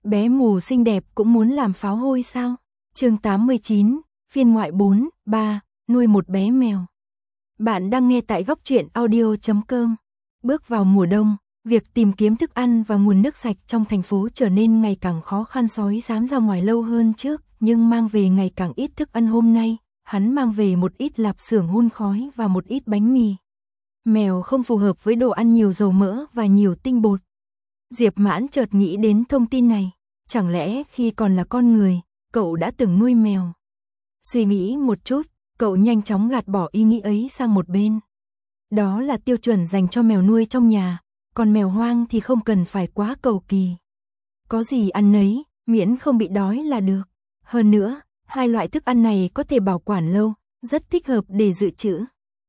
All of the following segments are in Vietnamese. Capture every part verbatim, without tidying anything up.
Bé mù xinh đẹp cũng muốn làm pháo hôi sao? Chương tám mươi chín, phiên ngoại bốn, ba, nuôi một bé mèo. Bạn đang nghe tại góc truyện audio chấm com. Bước vào mùa đông, việc tìm kiếm thức ăn và nguồn nước sạch trong thành phố trở nên ngày càng khó khăn. Sói dám ra ngoài lâu hơn trước, nhưng mang về ngày càng ít thức ăn. Hôm nay, hắn mang về một ít lạp xưởng hun khói và một ít bánh mì. Mèo không phù hợp với đồ ăn nhiều dầu mỡ và nhiều tinh bột. Diệp Mãn chợt nghĩ đến thông tin này, chẳng lẽ khi còn là con người, cậu đã từng nuôi mèo? Suy nghĩ một chút, cậu nhanh chóng gạt bỏ ý nghĩ ấy sang một bên. Đó là tiêu chuẩn dành cho mèo nuôi trong nhà, còn mèo hoang thì không cần phải quá cầu kỳ. Có gì ăn nấy, miễn không bị đói là được. Hơn nữa, hai loại thức ăn này có thể bảo quản lâu, rất thích hợp để dự trữ.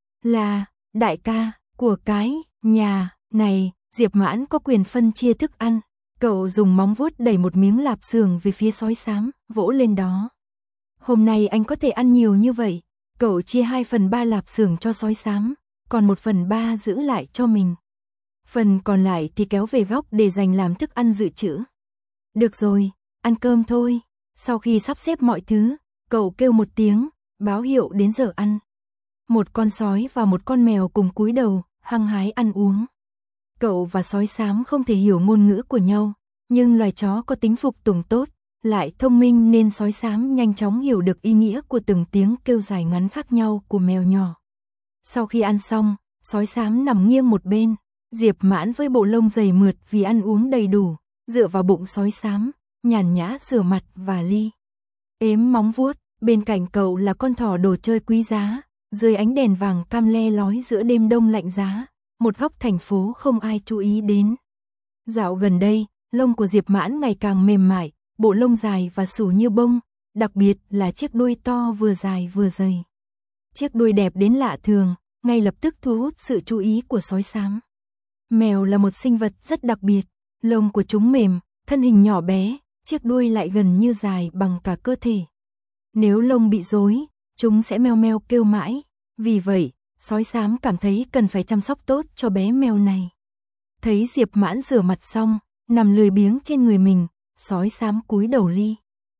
Là, đại ca, của cái, nhà, này, Diệp Mãn có quyền phân chia thức ăn. Cậu dùng móng vuốt đẩy một miếng lạp xưởng về phía sói xám, vỗ lên đó. Hôm nay anh có thể ăn nhiều như vậy. Cậu chia hai phần ba lạp xưởng cho sói xám, còn một phần ba giữ lại cho mình. Phần còn lại thì kéo về góc để dành làm thức ăn dự trữ. Được rồi, ăn cơm thôi. Sau khi sắp xếp mọi thứ, cậu kêu một tiếng, báo hiệu đến giờ ăn. Một con sói và một con mèo cùng cúi đầu, hăng hái ăn uống. Cậu và sói xám không thể hiểu ngôn ngữ của nhau, nhưng loài chó có tính phục tùng tốt, lại thông minh nên sói xám nhanh chóng hiểu được ý nghĩa của từng tiếng kêu dài ngắn khác nhau của mèo nhỏ. Sau khi ăn xong, sói xám nằm nghiêng một bên, Diệp Mãn với bộ lông dày mượt vì ăn uống đầy đủ, dựa vào bụng sói xám, nhàn nhã rửa mặt và ly. Ếm móng vuốt, bên cạnh cậu là con thỏ đồ chơi quý giá, dưới ánh đèn vàng cam le lói giữa đêm đông lạnh giá. Một góc thành phố không ai chú ý đến. Dạo gần đây, lông của Diệp Mãn ngày càng mềm mại, bộ lông dài và xù như bông, đặc biệt là chiếc đuôi to vừa dài vừa dày. Chiếc đuôi đẹp đến lạ thường, ngay lập tức thu hút sự chú ý của sói xám. Mèo là một sinh vật rất đặc biệt, lông của chúng mềm, thân hình nhỏ bé, chiếc đuôi lại gần như dài bằng cả cơ thể. Nếu lông bị rối, chúng sẽ meo meo kêu mãi, vì vậy, sói xám cảm thấy cần phải chăm sóc tốt cho bé mèo này. Thấy Diệp Mãn rửa mặt xong, nằm lười biếng trên người mình, sói xám cúi đầu ly.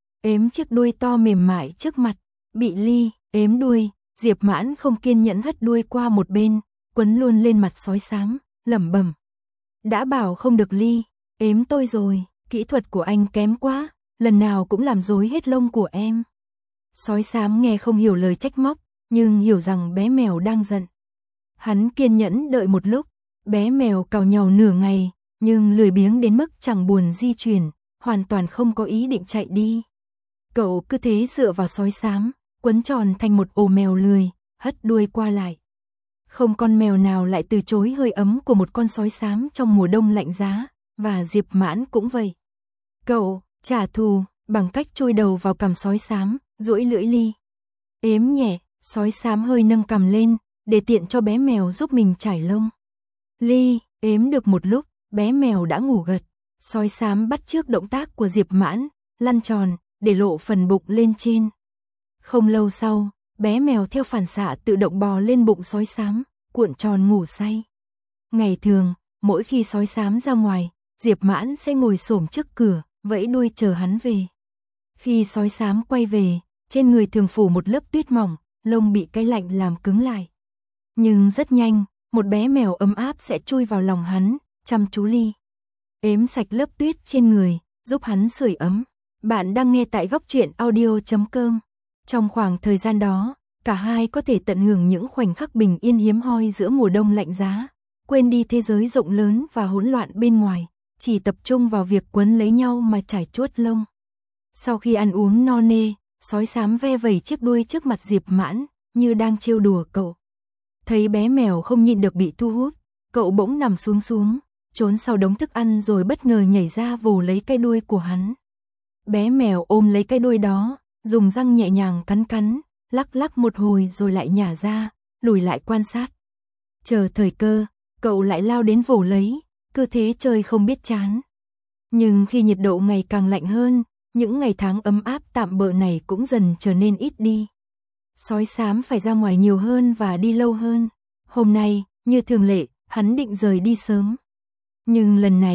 Ếm chiếc đuôi to mềm mại trước mặt, bị ly, ếm đuôi, Diệp Mãn không kiên nhẫn hất đuôi qua một bên, quấn luôn lên mặt sói xám, lẩm bẩm. Đã bảo không được ly, ếm tôi rồi, kỹ thuật của anh kém quá, lần nào cũng làm rối hết lông của em. Sói xám nghe không hiểu lời trách móc, nhưng hiểu rằng bé mèo đang giận. Hắn kiên nhẫn đợi một lúc, bé mèo cào nhàu nửa ngày, nhưng lười biếng đến mức chẳng buồn di chuyển, hoàn toàn không có ý định chạy đi. Cậu cứ thế dựa vào sói xám, quấn tròn thành một ổ mèo lười, hất đuôi qua lại. Không con mèo nào lại từ chối hơi ấm của một con sói xám trong mùa đông lạnh giá, và Diệp Mãn cũng vậy. Cậu trả thù bằng cách chui đầu vào cằm sói xám, duỗi lưỡi ly. Ếm nhẹ. Sói xám hơi nâng cằm lên, để tiện cho bé mèo giúp mình trải lông. Ly, ếm được một lúc, bé mèo đã ngủ gật. Sói xám bắt chước động tác của Diệp Mãn, lăn tròn, để lộ phần bụng lên trên. Không lâu sau, bé mèo theo phản xạ tự động bò lên bụng sói xám, cuộn tròn ngủ say. Ngày thường, mỗi khi sói xám ra ngoài, Diệp Mãn sẽ ngồi xổm trước cửa, vẫy đuôi chờ hắn về. Khi sói xám quay về, trên người thường phủ một lớp tuyết mỏng, lông bị cái lạnh làm cứng lại. Nhưng rất nhanh, một bé mèo ấm áp sẽ chui vào lòng hắn, chăm chú ly. Ếm sạch lớp tuyết trên người, giúp hắn sưởi ấm. Bạn đang nghe tại góc truyện audio chấm com. Trong khoảng thời gian đó, cả hai có thể tận hưởng những khoảnh khắc bình yên hiếm hoi giữa mùa đông lạnh giá, quên đi thế giới rộng lớn và hỗn loạn bên ngoài, chỉ tập trung vào việc quấn lấy nhau mà trải chuốt lông. Sau khi ăn uống no nê, sói xám ve vẩy chiếc đuôi trước mặt Diệp Mãn, như đang trêu đùa cậu. Thấy bé mèo không nhịn được bị thu hút, cậu bỗng nằm xuống xuống, trốn sau đống thức ăn rồi bất ngờ nhảy ra vồ lấy cái đuôi của hắn. Bé mèo ôm lấy cái đuôi đó, dùng răng nhẹ nhàng cắn cắn, lắc lắc một hồi rồi lại nhả ra, lùi lại quan sát. Chờ thời cơ, cậu lại lao đến vồ lấy, cứ thế chơi không biết chán. Nhưng khi nhiệt độ ngày càng lạnh hơn, những ngày tháng ấm áp tạm bợ này cũng dần trở nên ít đi. Sói xám phải ra ngoài nhiều hơn và đi lâu hơn. Hôm nay, như thường lệ, hắn định rời đi sớm. Nhưng lần này,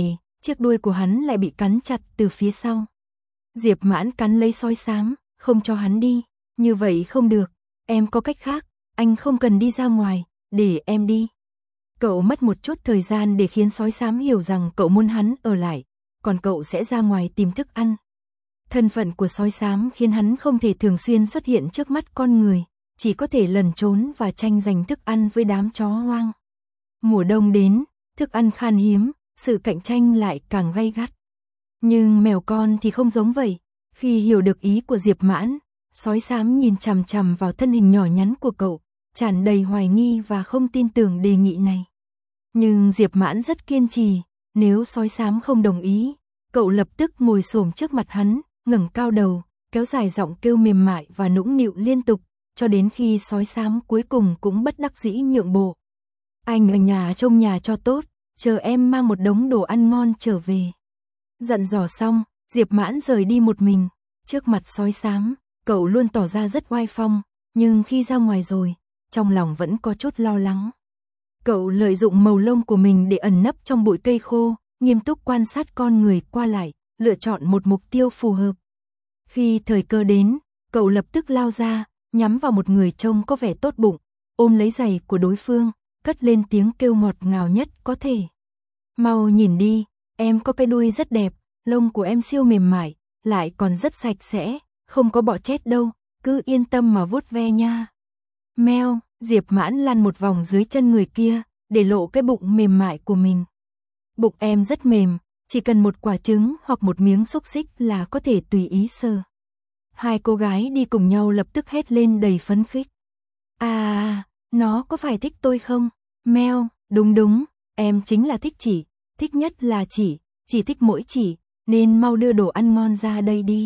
chiếc đuôi của hắn lại bị cắn chặt từ phía sau. Diệp Mãn cắn lấy sói xám, không cho hắn đi, như vậy không được, em có cách khác, anh không cần đi ra ngoài, để em đi. Cậu mất một chút thời gian để khiến sói xám hiểu rằng cậu muốn hắn ở lại, còn cậu sẽ ra ngoài tìm thức ăn. Thân phận của sói xám khiến hắn không thể thường xuyên xuất hiện trước mắt con người, chỉ có thể lẩn trốn và tranh giành thức ăn với đám chó hoang. Mùa đông đến, thức ăn khan hiếm, sự cạnh tranh lại càng gay gắt. Nhưng mèo con thì không giống vậy, khi hiểu được ý của Diệp Mãn, sói xám nhìn chằm chằm vào thân hình nhỏ nhắn của cậu, tràn đầy hoài nghi và không tin tưởng đề nghị này. Nhưng Diệp Mãn rất kiên trì, nếu sói xám không đồng ý, cậu lập tức ngồi xổm trước mặt hắn, ngẩng cao đầu, kéo dài giọng kêu mềm mại và nũng nịu liên tục, cho đến khi sói xám cuối cùng cũng bất đắc dĩ nhượng bộ. Anh ở nhà trông nhà cho tốt, chờ em mang một đống đồ ăn ngon trở về. Dặn dò xong, Diệp Mãn rời đi một mình, trước mặt sói xám, cậu luôn tỏ ra rất oai phong, nhưng khi ra ngoài rồi, trong lòng vẫn có chút lo lắng. Cậu lợi dụng màu lông của mình để ẩn nấp trong bụi cây khô, nghiêm túc quan sát con người qua lại, lựa chọn một mục tiêu phù hợp. Khi thời cơ đến, cậu lập tức lao ra, nhắm vào một người trông có vẻ tốt bụng, ôm lấy giày của đối phương, cất lên tiếng kêu ngọt ngào nhất có thể. Mau nhìn đi, em có cái đuôi rất đẹp, lông của em siêu mềm mại, lại còn rất sạch sẽ, không có bọ chết đâu, cứ yên tâm mà vuốt ve nha. Meo, Diệp Mãn lăn một vòng dưới chân người kia, để lộ cái bụng mềm mại của mình. Bụng em rất mềm, chỉ cần một quả trứng hoặc một miếng xúc xích là có thể tùy ý sờ. Hai cô gái đi cùng nhau lập tức hét lên đầy phấn khích. À, nó có phải thích tôi không? Meo, đúng đúng, em chính là thích chỉ, thích nhất là chỉ, chỉ thích mỗi chỉ, nên mau đưa đồ ăn ngon ra đây đi.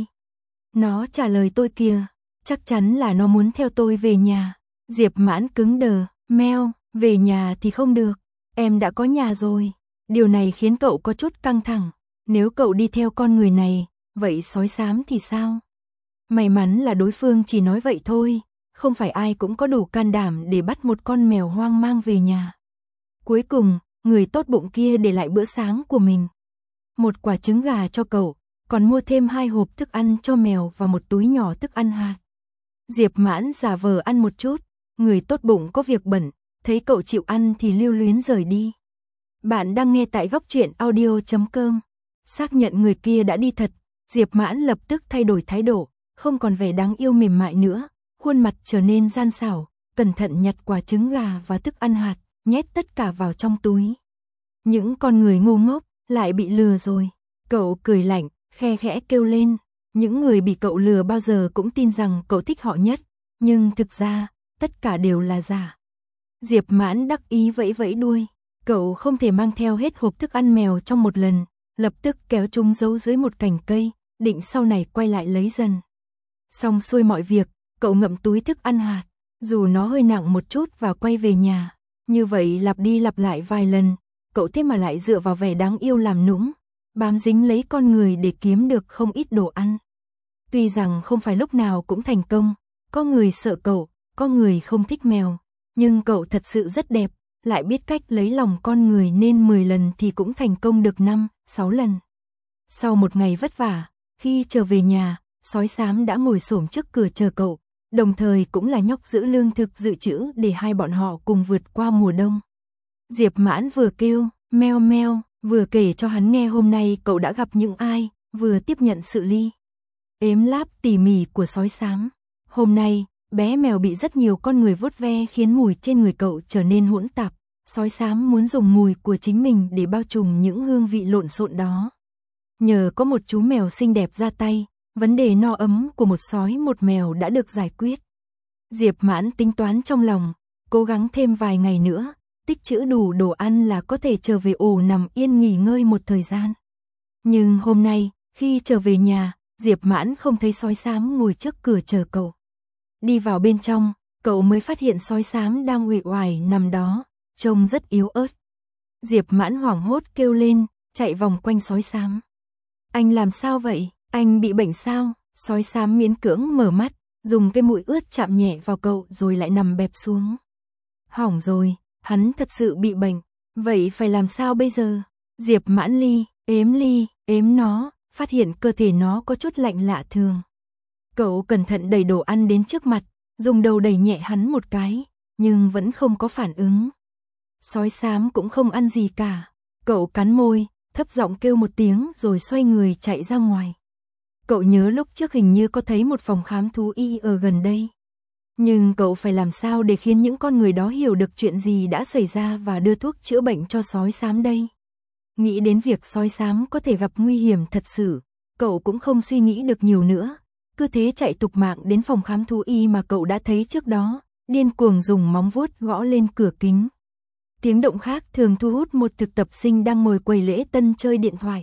Nó trả lời tôi kìa, chắc chắn là nó muốn theo tôi về nhà. Diệp Mãn cứng đờ, Meo, về nhà thì không được, em đã có nhà rồi. Điều này khiến cậu có chút căng thẳng, nếu cậu đi theo con người này, vậy sói xám thì sao? May mắn là đối phương chỉ nói vậy thôi, không phải ai cũng có đủ can đảm để bắt một con mèo hoang mang về nhà. Cuối cùng, người tốt bụng kia để lại bữa sáng của mình. Một quả trứng gà cho cậu, còn mua thêm hai hộp thức ăn cho mèo và một túi nhỏ thức ăn hạt. Diệp Mãn giả vờ ăn một chút, người tốt bụng có việc bận, thấy cậu chịu ăn thì lưu luyến rời đi. Bạn đang nghe tại góc truyện audio chấm com. Xác nhận người kia đã đi thật, Diệp Mãn lập tức thay đổi thái độ, không còn vẻ đáng yêu mềm mại nữa, khuôn mặt trở nên gian xảo, cẩn thận nhặt quả trứng gà và thức ăn hạt, nhét tất cả vào trong túi. Những con người ngu ngốc lại bị lừa rồi. Cậu cười lạnh, khe khẽ kêu lên. Những người bị cậu lừa bao giờ cũng tin rằng cậu thích họ nhất, nhưng thực ra, tất cả đều là giả. Diệp Mãn đắc ý vẫy vẫy đuôi. Cậu không thể mang theo hết hộp thức ăn mèo trong một lần, lập tức kéo chúng giấu dưới một cành cây, định sau này quay lại lấy dần. Xong xuôi mọi việc, cậu ngậm túi thức ăn hạt, dù nó hơi nặng một chút và quay về nhà. Như vậy lặp đi lặp lại vài lần, cậu thế mà lại dựa vào vẻ đáng yêu làm nũng, bám dính lấy con người để kiếm được không ít đồ ăn. Tuy rằng không phải lúc nào cũng thành công, có người sợ cậu, có người không thích mèo, nhưng cậu thật sự rất đẹp, lại biết cách lấy lòng con người nên mười lần thì cũng thành công được năm, sáu lần. Sau một ngày vất vả, khi trở về nhà, sói xám đã ngồi xổm trước cửa chờ cậu, đồng thời cũng là nhóc giữ lương thực dự trữ để hai bọn họ cùng vượt qua mùa đông. Diệp Mãn vừa kêu, meo meo, vừa kể cho hắn nghe hôm nay cậu đã gặp những ai, vừa tiếp nhận sự ly ếm láp tỉ mỉ của sói xám. Hôm nay, bé mèo bị rất nhiều con người vuốt ve khiến mùi trên người cậu trở nên hỗn tạp. Sói xám muốn dùng mùi của chính mình để bao trùm những hương vị lộn xộn đó. Nhờ có một chú mèo xinh đẹp ra tay, vấn đề no ấm của một sói một mèo đã được giải quyết. Diệp Mãn tính toán trong lòng, cố gắng thêm vài ngày nữa, tích trữ đủ đồ ăn là có thể trở về ổ nằm yên nghỉ ngơi một thời gian. Nhưng hôm nay, khi trở về nhà, Diệp Mãn không thấy sói xám ngồi trước cửa chờ cậu. Đi vào bên trong, cậu mới phát hiện sói xám đang uể oải nằm đó, trông rất yếu ớt. Diệp Mãn hoảng hốt kêu lên, chạy vòng quanh sói xám. Anh làm sao vậy? Anh bị bệnh sao? Sói xám miễn cưỡng mở mắt, dùng cái mũi ướt chạm nhẹ vào cậu rồi lại nằm bẹp xuống. Hỏng rồi, hắn thật sự bị bệnh, vậy phải làm sao bây giờ? Diệp Mãn Ly, ếm ly, ếm nó, phát hiện cơ thể nó có chút lạnh lạ thường. Cậu cẩn thận đẩy đồ ăn đến trước mặt, dùng đầu đẩy nhẹ hắn một cái, nhưng vẫn không có phản ứng. Sói xám cũng không ăn gì cả. Cậu cắn môi, thấp giọng kêu một tiếng rồi xoay người chạy ra ngoài. Cậu nhớ lúc trước hình như có thấy một phòng khám thú y ở gần đây. Nhưng cậu phải làm sao để khiến những con người đó hiểu được chuyện gì đã xảy ra và đưa thuốc chữa bệnh cho sói xám đây? Nghĩ đến việc sói xám có thể gặp nguy hiểm thật sự, cậu cũng không suy nghĩ được nhiều nữa. Cứ thế chạy tục mạng đến phòng khám thú y mà cậu đã thấy trước đó, điên cuồng dùng móng vuốt gõ lên cửa kính. Tiếng động khác thường thu hút một thực tập sinh đang ngồi quầy lễ tân chơi điện thoại.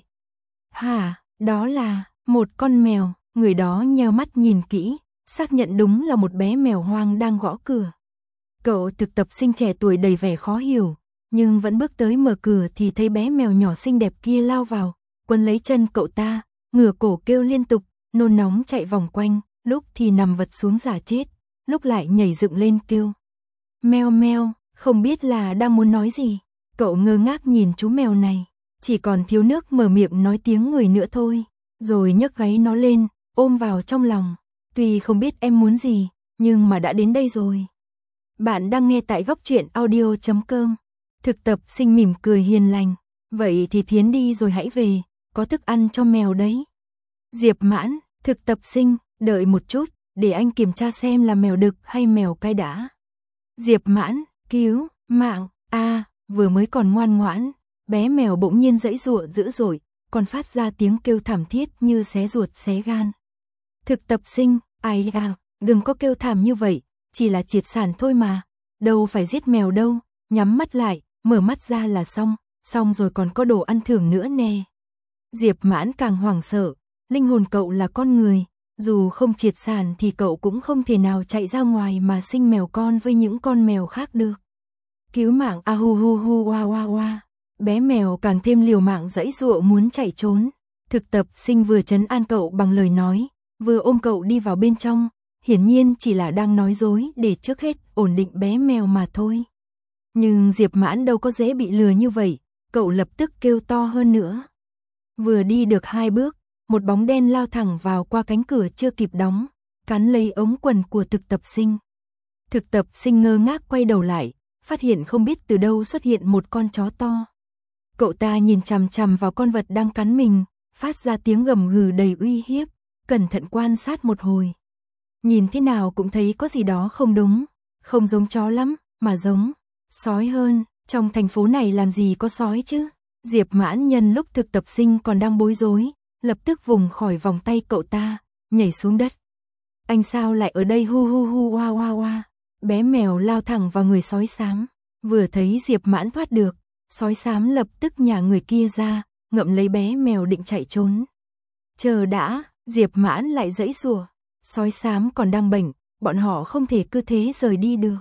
Hả, đó là một con mèo, người đó nheo mắt nhìn kỹ, xác nhận đúng là một bé mèo hoang đang gõ cửa. Cậu thực tập sinh trẻ tuổi đầy vẻ khó hiểu, nhưng vẫn bước tới mở cửa thì thấy bé mèo nhỏ xinh đẹp kia lao vào, quấn lấy chân cậu ta, ngửa cổ kêu liên tục, nôn nóng chạy vòng quanh, lúc thì nằm vật xuống giả chết, lúc lại nhảy dựng lên kêu. Meo meo, không biết là đang muốn nói gì. Cậu ngơ ngác nhìn chú mèo này, chỉ còn thiếu nước mở miệng nói tiếng người nữa thôi, rồi nhấc gáy nó lên, ôm vào trong lòng. Tuy không biết em muốn gì, nhưng mà đã đến đây rồi. Bạn đang nghe tại góc truyện audio chấm com. Thực tập sinh mỉm cười hiền lành. Vậy thì Thiến đi rồi hãy về, có thức ăn cho mèo đấy. Diệp Mãn, thực tập sinh, đợi một chút, để anh kiểm tra xem là mèo đực hay mèo cái đã. Diệp Mãn, cứu, mạng, a à, vừa mới còn ngoan ngoãn, bé mèo bỗng nhiên giãy giụa dữ dội, còn phát ra tiếng kêu thảm thiết như xé ruột xé gan. Thực tập sinh, ai à, đừng có kêu thảm như vậy, chỉ là triệt sản thôi mà, đâu phải giết mèo đâu, nhắm mắt lại, mở mắt ra là xong, xong rồi còn có đồ ăn thưởng nữa nè. Diệp Mãn càng hoảng sợ, linh hồn cậu là con người, dù không triệt sản thì cậu cũng không thể nào chạy ra ngoài mà sinh mèo con với những con mèo khác được. Cứu mạng a hu hu hu wa wa wa. Bé mèo càng thêm liều mạng giãy giụa muốn chạy trốn. Thực tập sinh vừa trấn an cậu bằng lời nói, vừa ôm cậu đi vào bên trong, hiển nhiên chỉ là đang nói dối để trước hết ổn định bé mèo mà thôi. Nhưng Diệp Mãn đâu có dễ bị lừa như vậy, cậu lập tức kêu to hơn nữa. Vừa đi được hai bước, một bóng đen lao thẳng vào qua cánh cửa chưa kịp đóng, cắn lấy ống quần của thực tập sinh. Thực tập sinh ngơ ngác quay đầu lại, phát hiện không biết từ đâu xuất hiện một con chó to. Cậu ta nhìn chằm chằm vào con vật đang cắn mình, phát ra tiếng gầm gừ đầy uy hiếp, cẩn thận quan sát một hồi. Nhìn thế nào cũng thấy có gì đó không đúng, không giống chó lắm, mà giống sói hơn, trong thành phố này làm gì có sói chứ. Diệp Mãn nhân lúc thực tập sinh còn đang bối rối, lập tức vùng khỏi vòng tay cậu ta, nhảy xuống đất. Anh sao lại ở đây hu hu hu wa wa wa. Bé mèo lao thẳng vào người sói xám, vừa thấy Diệp Mãn thoát được, sói xám lập tức nhả người kia ra, ngậm lấy bé mèo định chạy trốn. Chờ đã, Diệp Mãn lại giãy giụa, sói xám còn đang bệnh, bọn họ không thể cứ thế rời đi được.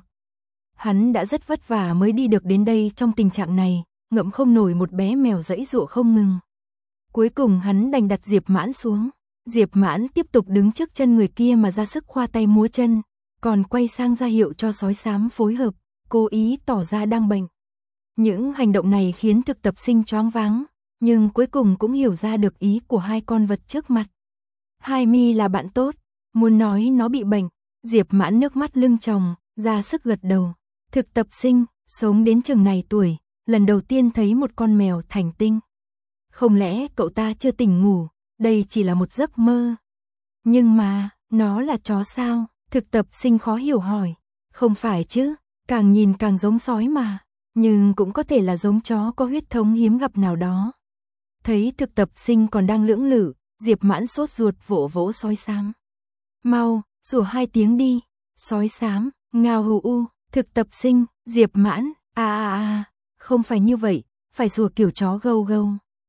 Hắn đã rất vất vả mới đi được đến đây trong tình trạng này, ngậm không nổi một bé mèo giãy giụa không ngừng. Cuối cùng hắn đành đặt Diệp Mãn xuống. Diệp Mãn tiếp tục đứng trước chân người kia mà ra sức khoa tay múa chân, còn quay sang ra hiệu cho sói xám phối hợp, cố ý tỏ ra đang bệnh. Những hành động này khiến thực tập sinh choáng váng, nhưng cuối cùng cũng hiểu ra được ý của hai con vật trước mặt. Hai mi là bạn tốt, muốn nói nó bị bệnh. Diệp Mãn nước mắt lưng tròng, ra sức gật đầu. Thực tập sinh, sống đến chừng này tuổi, lần đầu tiên thấy một con mèo thành tinh. Không lẽ cậu ta chưa tỉnh ngủ, đây chỉ là một giấc mơ. Nhưng mà, nó là chó sao? Thực tập sinh khó hiểu hỏi. Không phải chứ, càng nhìn càng giống sói mà, nhưng cũng có thể là giống chó có huyết thống hiếm gặp nào đó. Thấy thực tập sinh còn đang lưỡng lự, Diệp Mãn sốt ruột vỗ vỗ sói xám. Mau, rủa hai tiếng đi. Sói xám, ngao hù u. Thực tập sinh, Diệp Mãn, à à à, không phải như vậy, phải rủa kiểu chó gâu gâu.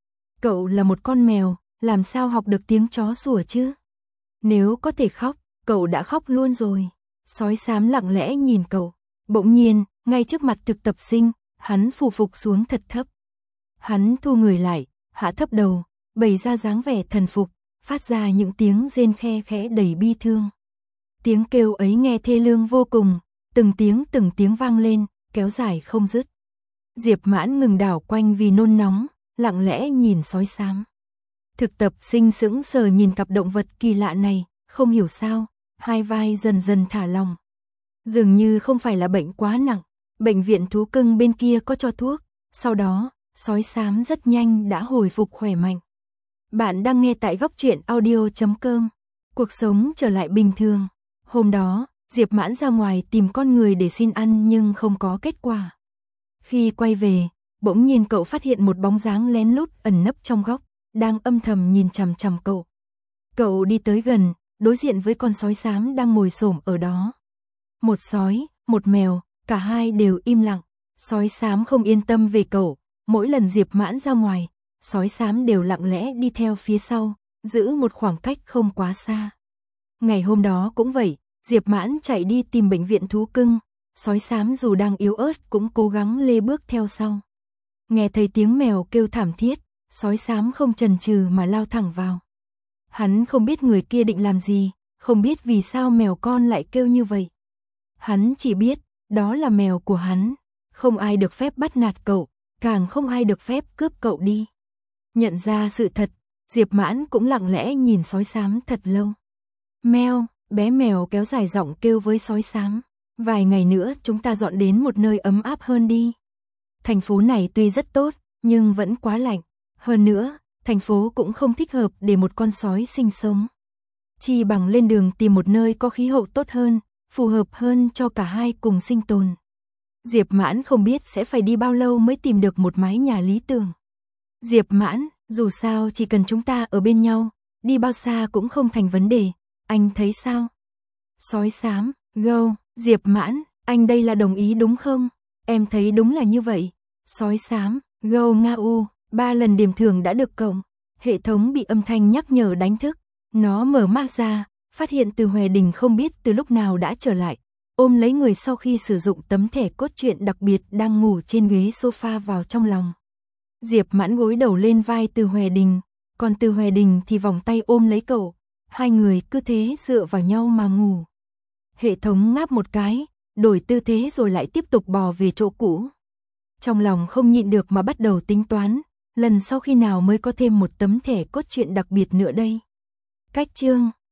Cậu là một con mèo, làm sao học được tiếng chó sủa chứ? Nếu có thể khóc, cậu đã khóc luôn rồi. Sói xám lặng lẽ nhìn cậu. Bỗng nhiên, ngay trước mặt thực tập sinh, hắn phù phục xuống thật thấp. Hắn thu người lại, hạ thấp đầu, bày ra dáng vẻ thần phục, phát ra những tiếng rên khe khẽ đầy bi thương. Tiếng kêu ấy nghe thê lương vô cùng, từng tiếng từng tiếng vang lên, kéo dài không dứt. Diệp Mãn ngừng đảo quanh vì nôn nóng, lặng lẽ nhìn sói xám. Thực tập sinh sững sờ nhìn cặp động vật kỳ lạ này, không hiểu sao, hai vai dần dần thả lỏng. Dường như không phải là bệnh quá nặng, bệnh viện thú cưng bên kia có cho thuốc, sau đó, sói xám rất nhanh đã hồi phục khỏe mạnh. Bạn đang nghe tại góc truyện audio chấm com. Cuộc sống trở lại bình thường. Hôm đó, Diệp Mãn ra ngoài tìm con người để xin ăn nhưng không có kết quả. Khi quay về, bỗng nhiên cậu phát hiện một bóng dáng lén lút ẩn nấp trong góc, đang âm thầm nhìn chằm chằm cậu. Cậu đi tới gần, đối diện với con sói xám đang ngồi xổm ở đó. Một sói, một mèo, cả hai đều im lặng. Sói xám không yên tâm về cậu, mỗi lần Diệp Mãn ra ngoài, sói xám đều lặng lẽ đi theo phía sau, giữ một khoảng cách không quá xa. Ngày hôm đó cũng vậy, Diệp Mãn chạy đi tìm bệnh viện thú cưng, sói xám dù đang yếu ớt cũng cố gắng lê bước theo sau. Nghe thấy tiếng mèo kêu thảm thiết, sói xám không chần chừ mà lao thẳng vào. Hắn không biết người kia định làm gì, không biết vì sao mèo con lại kêu như vậy. Hắn chỉ biết, đó là mèo của hắn, không ai được phép bắt nạt cậu, càng không ai được phép cướp cậu đi. Nhận ra sự thật, Diệp Mãn cũng lặng lẽ nhìn sói xám thật lâu. Meo, bé mèo kéo dài giọng kêu với sói xám. Vài ngày nữa chúng ta dọn đến một nơi ấm áp hơn đi. Thành phố này tuy rất tốt, nhưng vẫn quá lạnh. Hơn nữa, thành phố cũng không thích hợp để một con sói sinh sống. Chi bằng lên đường tìm một nơi có khí hậu tốt hơn, phù hợp hơn cho cả hai cùng sinh tồn. Diệp Mãn không biết sẽ phải đi bao lâu mới tìm được một mái nhà lý tưởng. Diệp Mãn, dù sao chỉ cần chúng ta ở bên nhau, đi bao xa cũng không thành vấn đề, anh thấy sao? Sói xám, gâu, Diệp Mãn, anh đây là đồng ý đúng không? Em thấy đúng là như vậy. Sói xám, gâu nga u, ba lần điểm thưởng đã được cộng. Hệ thống bị âm thanh nhắc nhở đánh thức. Nó mở mắt ra, phát hiện Từ Hòe Đình không biết từ lúc nào đã trở lại, ôm lấy người sau khi sử dụng tấm thẻ cốt truyện đặc biệt đang ngủ trên ghế sofa vào trong lòng. Diệp Mãn gối đầu lên vai Từ Hòe Đình, còn Từ Hòe Đình thì vòng tay ôm lấy cậu, hai người cứ thế dựa vào nhau mà ngủ. Hệ thống ngáp một cái, đổi tư thế rồi lại tiếp tục bò về chỗ cũ. Trong lòng không nhịn được mà bắt đầu tính toán, lần sau khi nào mới có thêm một tấm thẻ cốt truyện đặc biệt nữa đây. Cách chương